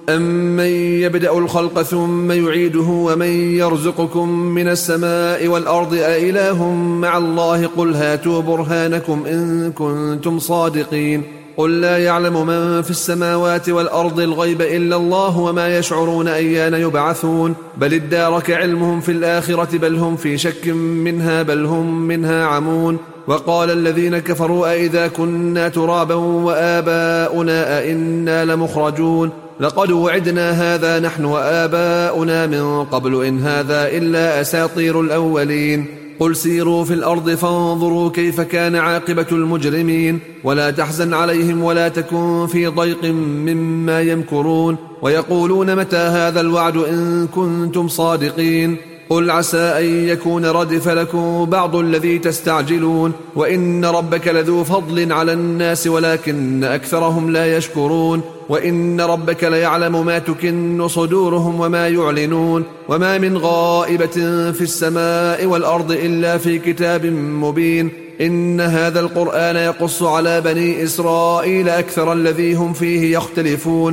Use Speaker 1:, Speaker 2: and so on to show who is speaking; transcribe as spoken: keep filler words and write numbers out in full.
Speaker 1: أمن يبدأ الخلق ثم يعيده ومن يرزقكم من السماء والأرض أإله مع الله قل هاتوا برهانكم إن كنتم صادقين قل لا يعلم من في السماوات والأرض الغيب إلا الله وما يشعرون أيان يبعثون بل ادارك علمهم في الآخرة بل هم في شك منها بل هم منها عمون وقال الذين كفروا أئذا كنا ترابا وآباؤنا أئنا لمخرجون لقد وعدنا هذا نحن وآباؤنا من قبل إن هذا إلا أساطير الأولين قل سيروا في الأرض فانظروا كيف كان عاقبة المجرمين ولا تحزن عليهم ولا تكن في ضيق مما يمكرون ويقولون متى هذا الوعد إن كنتم صادقين قل عسى أن يكون ردف لكم بعض الذي تستعجلون وإن ربك لذو فضل على الناس ولكن أكثرهم لا يشكرون وإن ربك ليعلم ما تكن صدورهم وما يعلنون وما من غائبة في السماء والأرض إلا في كتاب مبين إن هذا القرآن يقص على بني إسرائيل أكثر الذي هم فيه يختلفون